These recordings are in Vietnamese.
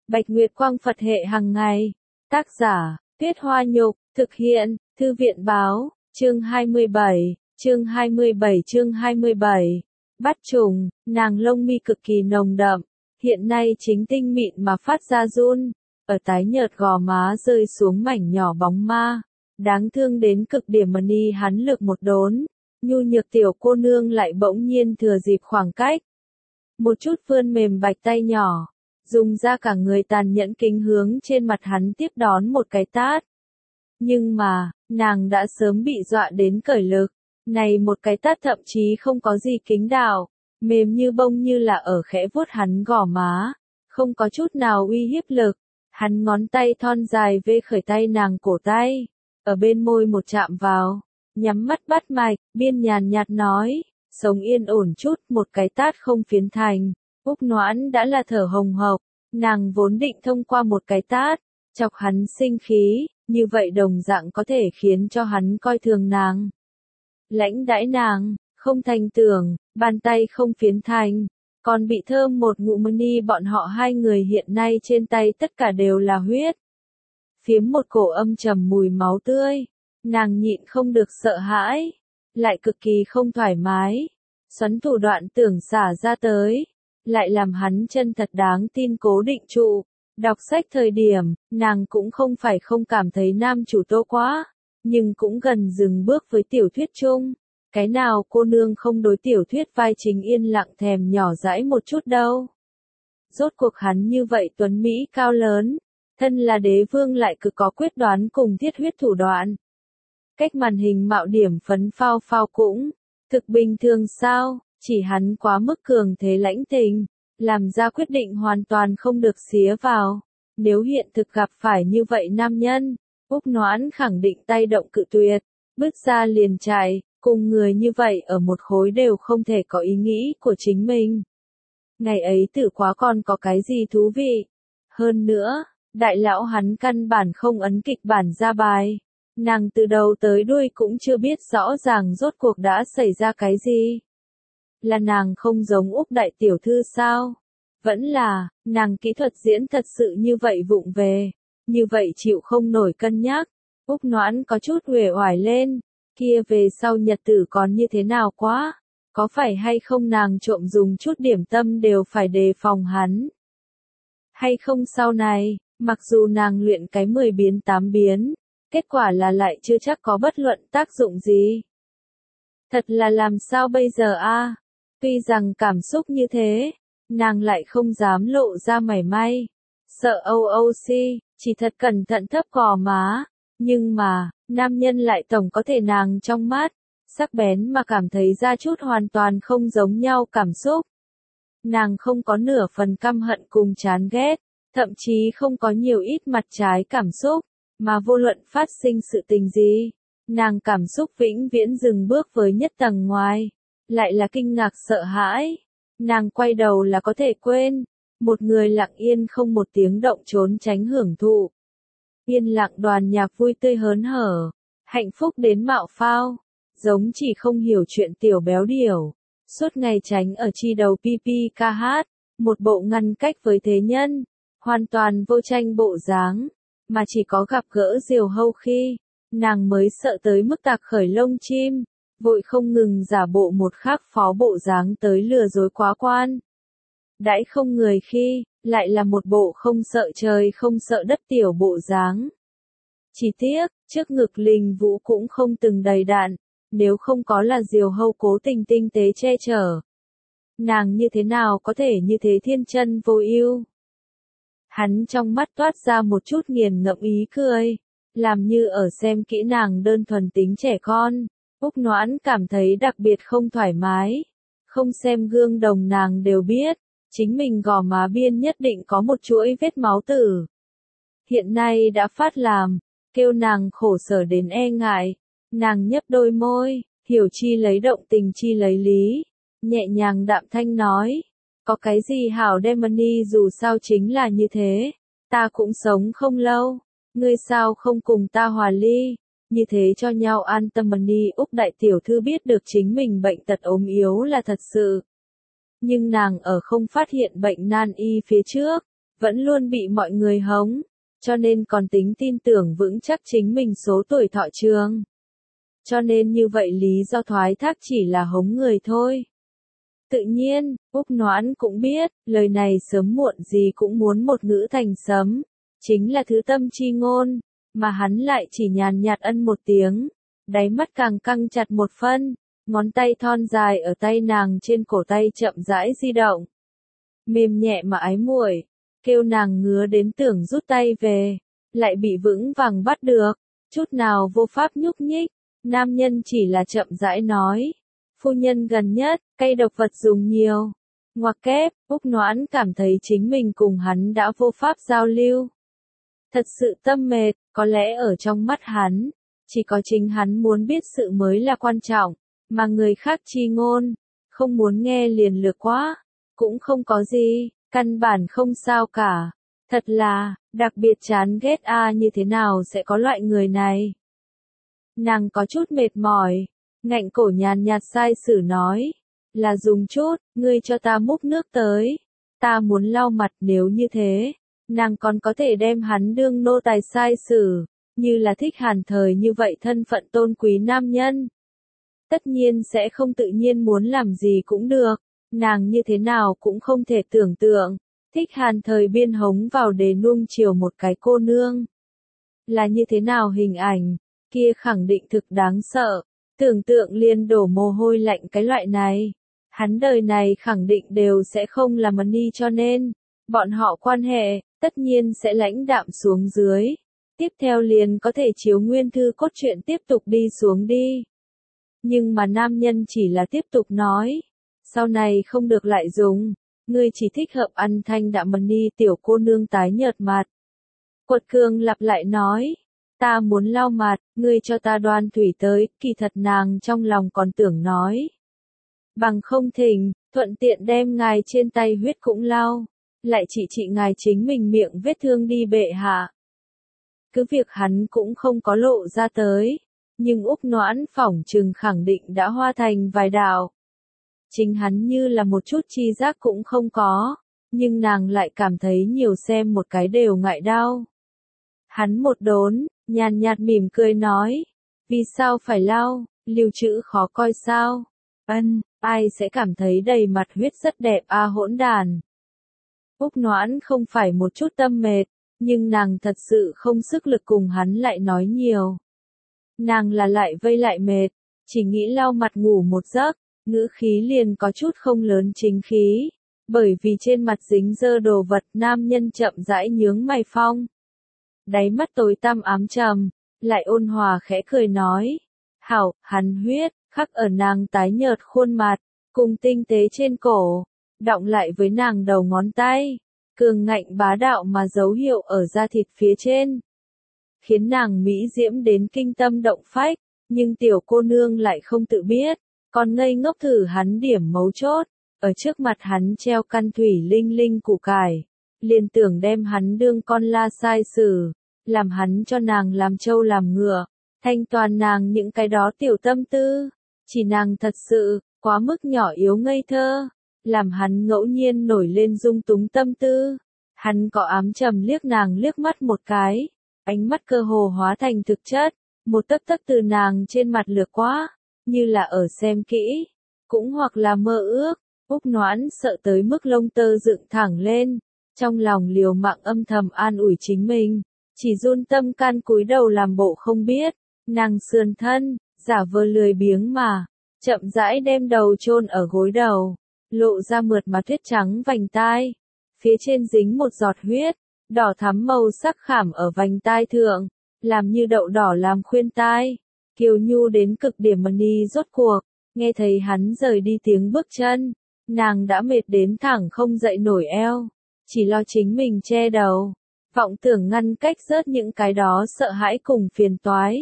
Bạch Nguyệt Quang Phật hệ hàng ngày. Tác giả, Tuyết Hoa Nhục, thực hiện, Thư viện báo, chương 27, chương 27. Bắt trùng, nàng lông mi cực kỳ nồng đậm, hiện nay chính tinh mịn mà phát ra run, ở tái nhợt gò má rơi xuống mảnh nhỏ bóng ma, đáng thương đến cực điểm mà ni hắn lực một đốn, nhu nhược tiểu cô nương lại bỗng nhiên thừa dịp khoảng cách. Một chút vươn mềm bạch tay nhỏ, dùng ra cả người tàn nhẫn kính hướng trên mặt hắn tiếp đón một cái tát. Nhưng mà, nàng đã sớm bị dọa đến cởi lực, này một cái tát thậm chí không có gì kính đạo, mềm như bông như là ở khẽ vuốt hắn gò má, không có chút nào uy hiếp lực. Hắn ngón tay thon dài vê khởi tay nàng cổ tay, ở bên môi một chạm vào, nhắm mắt bắt mạch, biên nhàn nhạt nói, sống yên ổn chút, một cái tát không phiến thành. Úc Noãn đã là thở hồng hộc, nàng vốn định thông qua một cái tát, chọc hắn sinh khí, như vậy đồng dạng có thể khiến cho hắn coi thường nàng. Lãnh đãi nàng, không thành tưởng, bàn tay không phiến thành, còn bị thơm một ngụm ni bọn họ hai người hiện nay trên tay tất cả đều là huyết. Phiếm một cổ âm trầm mùi máu tươi, nàng nhịn không được sợ hãi, lại cực kỳ không thoải mái, xoắn thủ đoạn tưởng xả ra tới, lại làm hắn chân thật đáng tin cố định trụ. Đọc sách thời điểm, nàng cũng không phải không cảm thấy nam chủ tô quá, nhưng cũng gần dừng bước với tiểu thuyết chung. Cái nào cô nương không đối tiểu thuyết vai chính yên lặng thèm nhỏ dãi một chút đâu. Rốt cuộc hắn như vậy tuấn Mỹ cao lớn, thân là đế vương lại cực có quyết đoán cùng thiết huyết thủ đoạn. Cách màn hình mạo điểm phấn phao phao cũng, thực bình thường sao, chỉ hắn quá mức cường thế lãnh tình, làm ra quyết định hoàn toàn không được xía vào. Nếu hiện thực gặp phải như vậy nam nhân, Úc Noãn khẳng định tay động cự tuyệt, bước ra liền chạy, cùng người như vậy ở một khối đều không thể có ý nghĩ của chính mình. Ngày ấy tử quá còn có cái gì thú vị. Hơn nữa, đại lão hắn căn bản không ấn kịch bản ra bài. Nàng từ đầu tới đuôi cũng chưa biết rõ ràng rốt cuộc đã xảy ra cái gì. Là nàng không giống Úc đại tiểu thư sao? Vẫn là, nàng kỹ thuật diễn thật sự như vậy vụng về, như vậy chịu không nổi cân nhắc. Úc Noãn có chút uể oải lên, kia về sau nhật tử còn như thế nào quá, có phải hay không nàng trộm dùng chút điểm tâm đều phải đề phòng hắn. Hay không sau này, mặc dù nàng luyện cái 10 biến 8 biến, kết quả là lại chưa chắc có bất luận tác dụng gì. Thật là làm sao bây giờ a? Tuy rằng cảm xúc như thế, nàng lại không dám lộ ra mảy may, sợ OOC, chỉ thật cẩn thận thấp gò má, nhưng mà, nam nhân lại tổng có thể nàng trong mắt, sắc bén mà cảm thấy ra chút hoàn toàn không giống nhau cảm xúc. Nàng không có nửa phần căm hận cùng chán ghét, thậm chí không có nhiều ít mặt trái cảm xúc, mà vô luận phát sinh sự tình gì, nàng cảm xúc vĩnh viễn dừng bước với nhất tầng ngoài, lại là kinh ngạc sợ hãi. Nàng quay đầu là có thể quên, một người lặng yên không một tiếng động trốn tránh hưởng thụ. Yên lặng đoàn nhạc vui tươi hớn hở, hạnh phúc đến mạo phao, giống chỉ không hiểu chuyện tiểu béo điểu, suốt ngày tránh ở chi đầu pp ca hát, một bộ ngăn cách với thế nhân, hoàn toàn vô tranh bộ dáng, mà chỉ có gặp gỡ Diều Hâu khi, nàng mới sợ tới mức tạc khởi lông chim, vội không ngừng giả bộ một khác phó bộ dáng tới lừa dối quá quan. Đãi không người khi, lại là một bộ không sợ trời không sợ đất tiểu bộ dáng. Chỉ tiếc, trước ngực Linh Vũ cũng không từng đầy đạn, nếu không có là Diều Hâu cố tình tinh tế che chở. Nàng như thế nào có thể như thế thiên chân vô ưu? Hắn trong mắt toát ra một chút nghiền ngẫm ý cười, làm như ở xem kỹ nàng đơn thuần tính trẻ con. Úc Noãn cảm thấy đặc biệt không thoải mái, không xem gương đồng nàng đều biết, chính mình gò má biên nhất định có một chuỗi vết máu tử. Hiện nay đã phát làm, kêu nàng khổ sở đến e ngại, nàng nhấp đôi môi, hiểu chi lấy động tình chi lấy lý, nhẹ nhàng đạm thanh nói, có cái gì hảo Demony dù sao chính là như thế, ta cũng sống không lâu, ngươi sao không cùng ta hòa ly. Như thế cho nhau an tâm Mani. Úc đại tiểu thư biết được chính mình bệnh tật ốm yếu là thật sự. Nhưng nàng ở không phát hiện bệnh nan y phía trước, vẫn luôn bị mọi người hống, cho nên còn tính tin tưởng vững chắc chính mình số tuổi thọ trường. Cho nên như vậy lý do thoái thác chỉ là hống người thôi. Tự nhiên, Úc Noãn cũng biết, lời này sớm muộn gì cũng muốn một ngữ thành sấm, chính là thứ tâm chi ngôn, mà hắn lại chỉ nhàn nhạt ân một tiếng, đáy mắt càng căng chặt một phân, ngón tay thon dài ở tay nàng trên cổ tay chậm rãi di động. Mềm nhẹ mà ái muội, kêu nàng ngứa đến tưởng rút tay về, lại bị vững vàng bắt được, chút nào vô pháp nhúc nhích, nam nhân chỉ là chậm rãi nói. Phu nhân gần nhất, cây độc vật dùng nhiều. Ngoặc kép, Úc Noãn cảm thấy chính mình cùng hắn đã vô pháp giao lưu. Thật sự tâm mệt, có lẽ ở trong mắt hắn, chỉ có chính hắn muốn biết sự mới là quan trọng, mà người khác chi ngôn, không muốn nghe liền lược quá, cũng không có gì, căn bản không sao cả. Thật là, đặc biệt chán ghét như thế nào sẽ có loại người này. Nàng có chút mệt mỏi. Ngạnh cổ nhàn nhạt sai sử nói, là dùng chút, ngươi cho ta múc nước tới, ta muốn lau mặt nếu như thế, nàng còn có thể đem hắn đương nô tài sai sử, như là thích Hàn Thời như vậy thân phận tôn quý nam nhân. Tất nhiên sẽ không tự nhiên muốn làm gì cũng được, nàng như thế nào cũng không thể tưởng tượng, thích Hàn Thời biên hống vào để nuông chiều một cái cô nương. Là như thế nào hình ảnh, kia khẳng định thực đáng sợ. Tưởng tượng liền đổ mồ hôi lạnh cái loại này. Hắn đời này khẳng định đều sẽ không làm money cho nên, bọn họ quan hệ, tất nhiên sẽ lãnh đạm xuống dưới. Tiếp theo liền có thể chiếu nguyên thư cốt truyện tiếp tục đi xuống đi. Nhưng mà nam nhân chỉ là tiếp tục nói. Sau này không được lại dùng. Ngươi chỉ thích hợp ăn thanh đạm money tiểu cô nương tái nhợt mặt. Quật Cường lặp lại nói. Ta muốn lau mặt, ngươi cho ta đoan thủy tới, kỳ thật nàng trong lòng còn tưởng nói. Bằng không thỉnh, thuận tiện đem ngài trên tay huyết cũng lau, lại chỉ ngài chính mình miệng vết thương đi bệ hạ. Cứ việc hắn cũng không có lộ ra tới, nhưng Úc Noãn phỏng chừng khẳng định đã hoa thành vài đạo. Chính hắn như là một chút chi giác cũng không có, nhưng nàng lại cảm thấy nhiều xem một cái đều ngại đau. Hắn một đốn, nhàn nhạt mỉm cười nói, vì sao phải lau, lưu trữ khó coi sao? Ai sẽ cảm thấy đầy mặt huyết rất đẹp hỗn đàn. Úc Noãn không phải một chút tâm mệt, nhưng nàng thật sự không sức lực cùng hắn lại nói nhiều. Nàng là lại vây lại mệt, chỉ nghĩ lau mặt ngủ một giấc, ngữ khí liền có chút không lớn chính khí, bởi vì trên mặt dính dơ đồ vật nam nhân chậm rãi nhướng mày phong. Đáy mắt tối tăm ám trầm, lại ôn hòa khẽ cười nói. Hảo, hắn huyết, khắc ở nàng tái nhợt khuôn mặt, cùng tinh tế trên cổ, đọng lại với nàng đầu ngón tay, cường ngạnh bá đạo mà dấu hiệu ở da thịt phía trên. Khiến nàng mỹ diễm đến kinh tâm động phách, nhưng tiểu cô nương lại không tự biết, còn ngây ngốc thử hắn điểm mấu chốt, ở trước mặt hắn treo căn thủy linh linh củ cải, liền tưởng đem hắn đương con la sai sử. Làm hắn cho nàng làm trâu làm ngựa, thanh toàn nàng những cái đó tiểu tâm tư, chỉ nàng thật sự, quá mức nhỏ yếu ngây thơ, làm hắn ngẫu nhiên nổi lên dung túng tâm tư, hắn có ám trầm liếc nàng liếc mắt một cái, ánh mắt cơ hồ hóa thành thực chất, một tấc tấc từ nàng trên mặt lướt qua, như là ở xem kỹ, cũng hoặc là mơ ước, Úc Noãn sợ tới mức lông tơ dựng thẳng lên, trong lòng liều mạng âm thầm an ủi chính mình. Chỉ run tâm can cúi đầu làm bộ không biết, nàng sườn thân, giả vờ lười biếng mà, chậm rãi đem đầu chôn ở gối đầu, lộ ra mượt mà tuyết trắng vành tai, phía trên dính một giọt huyết, đỏ thắm màu sắc khảm ở vành tai thượng, làm như đậu đỏ làm khuyên tai, kiều nhu đến cực điểm money rốt cuộc, nghe thấy hắn rời đi tiếng bước chân, nàng đã mệt đến thẳng không dậy nổi eo, chỉ lo chính mình che đầu. Vọng tưởng ngăn cách rớt những cái đó sợ hãi cùng phiền toái.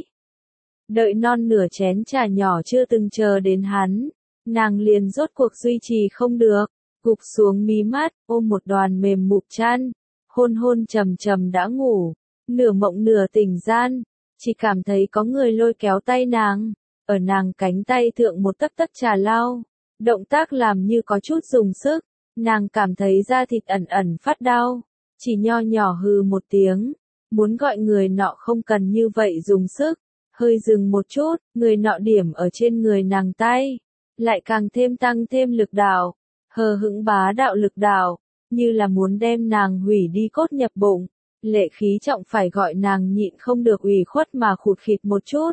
Đợi non nửa chén trà nhỏ chưa từng chờ đến hắn, nàng liền rốt cuộc duy trì không được, gục xuống mí mắt, ôm một đoàn mềm mụp chăn, hôn hôn trầm trầm đã ngủ, nửa mộng nửa tỉnh gian, chỉ cảm thấy có người lôi kéo tay nàng, ở nàng cánh tay thượng một tấc tấc trà lau, động tác làm như có chút dùng sức, nàng cảm thấy da thịt ẩn ẩn phát đau. chỉ nho nhỏ hừ một tiếng, muốn gọi người nọ không cần như vậy dùng sức, hơi dừng một chút, người nọ điểm ở trên người nàng tay, lại càng thêm tăng thêm lực đạo, hờ hững bá đạo lực đạo, như là muốn đem nàng hủy đi cốt nhập bụng, lệ khí trọng phải gọi nàng nhịn không được ủy khuất mà khụt khịt một chút.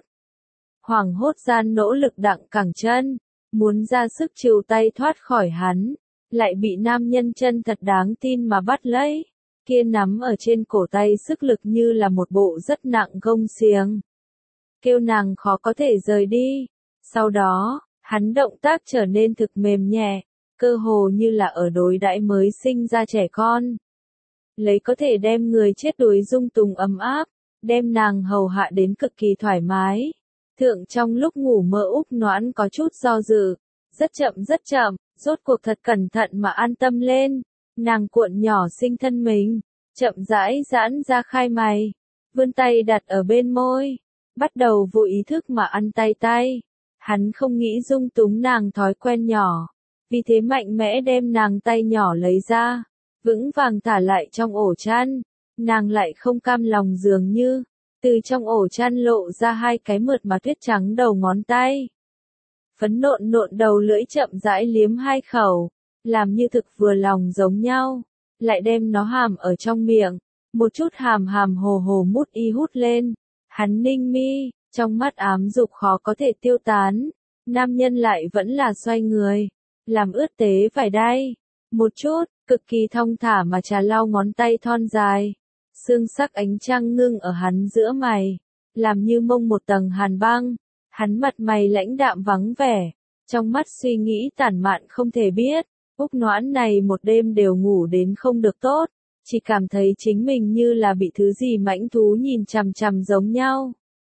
Hoảng hốt gian nỗ lực đặng cẳng chân, muốn ra sức trìu tay thoát khỏi hắn, lại bị nam nhân chân thật đáng tin mà bắt lấy, kia nắm ở trên cổ tay sức lực như là một bộ rất nặng gông xiềng. Kêu nàng khó có thể rời đi, sau đó, hắn động tác trở nên thực mềm nhẹ, cơ hồ như là ở đối đãi mới sinh ra trẻ con. Lấy có thể đem người chết đuối dung tùng ấm áp, đem nàng hầu hạ đến cực kỳ thoải mái. Thượng trong lúc ngủ mơ Úc Noãn có chút do dự, rất chậm, rốt cuộc thật cẩn thận mà an tâm lên. Nàng cuộn nhỏ sinh thân mình, chậm rãi giãn ra khai mày, vươn tay đặt ở bên môi, bắt đầu vô ý thức mà ăn tay. Hắn không nghĩ dung túng nàng thói quen nhỏ, vì thế mạnh mẽ đem nàng tay nhỏ lấy ra, vững vàng thả lại trong ổ chăn. Nàng lại không cam lòng dường như, từ trong ổ chăn lộ ra hai cái mượt mà tuyết trắng đầu ngón tay. Phấn nộn đầu lưỡi chậm rãi liếm hai khẩu, làm như thực vừa lòng giống nhau, lại đem nó hàm ở trong miệng, một chút hàm hồ hồ mút hút lên. Hắn ninh mi, trong mắt ám dục khó có thể tiêu tán, nam nhân lại vẫn là xoay người, làm ướt tế vải đay, một chút, cực kỳ thong thả mà trà lau ngón tay thon dài. Sương sắc ánh trăng ngưng ở hắn giữa mày, làm như mông một tầng hàn băng, hắn mặt mày lãnh đạm vắng vẻ, trong mắt suy nghĩ tản mạn không thể biết. Úc Noãn này một đêm đều ngủ đến không được tốt, chỉ cảm thấy chính mình như là bị thứ gì mãnh thú nhìn chằm chằm giống nhau.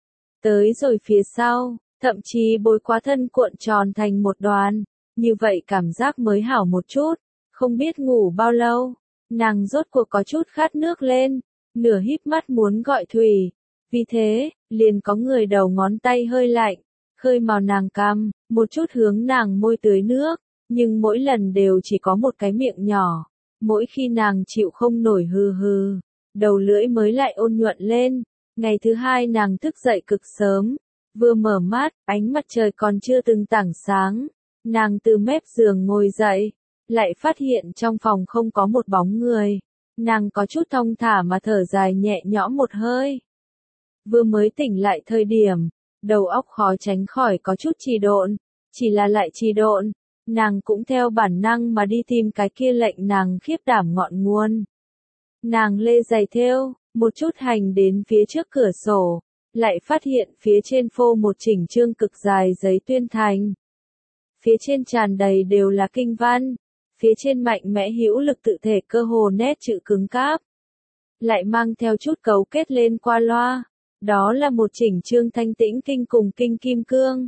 Tới rồi phía sau, thậm chí bối quá thân cuộn tròn thành một đoàn, như vậy cảm giác mới hảo một chút, không biết ngủ bao lâu, nàng rốt cuộc có chút khát nước lên, nửa híp mắt muốn gọi thủy, vì thế, liền có người đầu ngón tay hơi lạnh, khơi màu nàng cằm, một chút hướng nàng môi tưới nước, nhưng mỗi lần đều chỉ có một cái miệng nhỏ, mỗi khi nàng chịu không nổi hừ, đầu lưỡi mới lại ôn nhuận lên. Ngày thứ hai nàng thức dậy cực sớm, vừa mở mắt, ánh mặt trời còn chưa từng tảng sáng, nàng từ mép giường ngồi dậy, lại phát hiện trong phòng không có một bóng người, nàng có chút thong thả mà thở dài nhẹ nhõm một hơi. Vừa mới tỉnh lại thời điểm, đầu óc khó tránh khỏi có chút trì độn, chỉ là lại trì độn, nàng cũng theo bản năng mà đi tìm cái kia lệnh nàng khiếp đảm ngọn nguồn. Nàng lê giày thêu, một chút hành đến phía trước cửa sổ, lại phát hiện phía trên phô một chỉnh chương cực dài giấy tuyên thành. Phía trên tràn đầy đều là kinh văn, phía trên mạnh mẽ hữu lực tự thể cơ hồ nét chữ cứng cáp, lại mang theo chút cấu kết lên qua loa. Đó là một chỉnh chương thanh tĩnh kinh cùng kinh kim cương.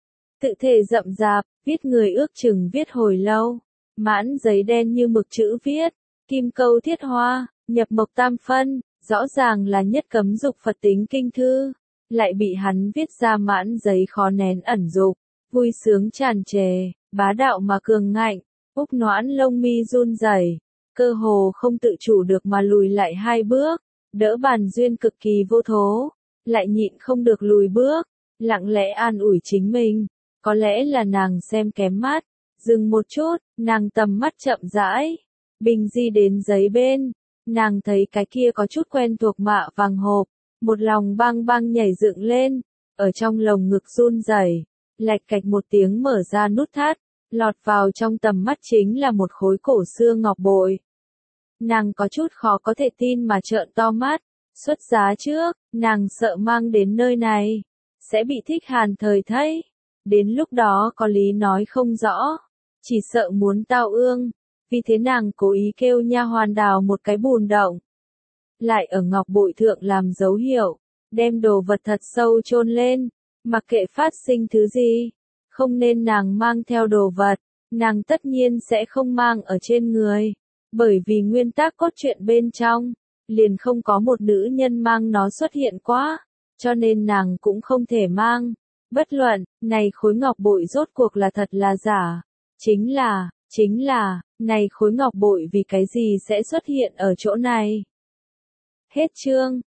Tự thể rậm rạp, viết người ước chừng viết hồi lâu, mãn giấy đen như mực chữ viết, kim câu thiết hoa, nhập mộc tam phân, rõ ràng là nhất cấm dục Phật tính kinh thư, lại bị hắn viết ra mãn giấy khó nén ẩn dục, vui sướng tràn trề, bá đạo mà cường ngạnh. Úc Noãn lông mi run rẩy, cơ hồ không tự chủ được mà lùi lại hai bước, đỡ bàn duyên cực kỳ vô thố, lại nhịn không được lùi bước, lặng lẽ an ủi chính mình, có lẽ là nàng xem kém mắt, dừng một chút, nàng tầm mắt chậm rãi, bình di đến giấy bên, nàng thấy cái kia có chút quen thuộc mạ vàng hộp, một lòng bang nhảy dựng lên, ở trong lồng ngực run rẩy, lạch cạch một tiếng mở ra nút thắt, lọt vào trong tầm mắt chính là một khối cổ xưa ngọc bội. Nàng có chút khó có thể tin mà trợn to mắt, xuất giá trước, nàng sợ mang đến nơi này, sẽ bị thích hàn thời thấy, đến lúc đó có lý nói không rõ, chỉ sợ muốn tao ương, vì thế nàng cố ý kêu nha hoàn đào một cái bùn động, lại ở ngọc bội thượng làm dấu hiệu, đem đồ vật thật sâu chôn lên, mặc kệ phát sinh thứ gì, không nên nàng mang theo đồ vật, nàng tất nhiên sẽ không mang ở trên người, bởi vì nguyên tắc cốt truyện bên trong, liền không có một nữ nhân mang nó xuất hiện quá, cho nên nàng cũng không thể mang. Bất luận, này khối ngọc bội rốt cuộc là thật là giả, chính là, Chính là, này khối ngọc bội vì cái gì sẽ xuất hiện ở chỗ này? Hết chương.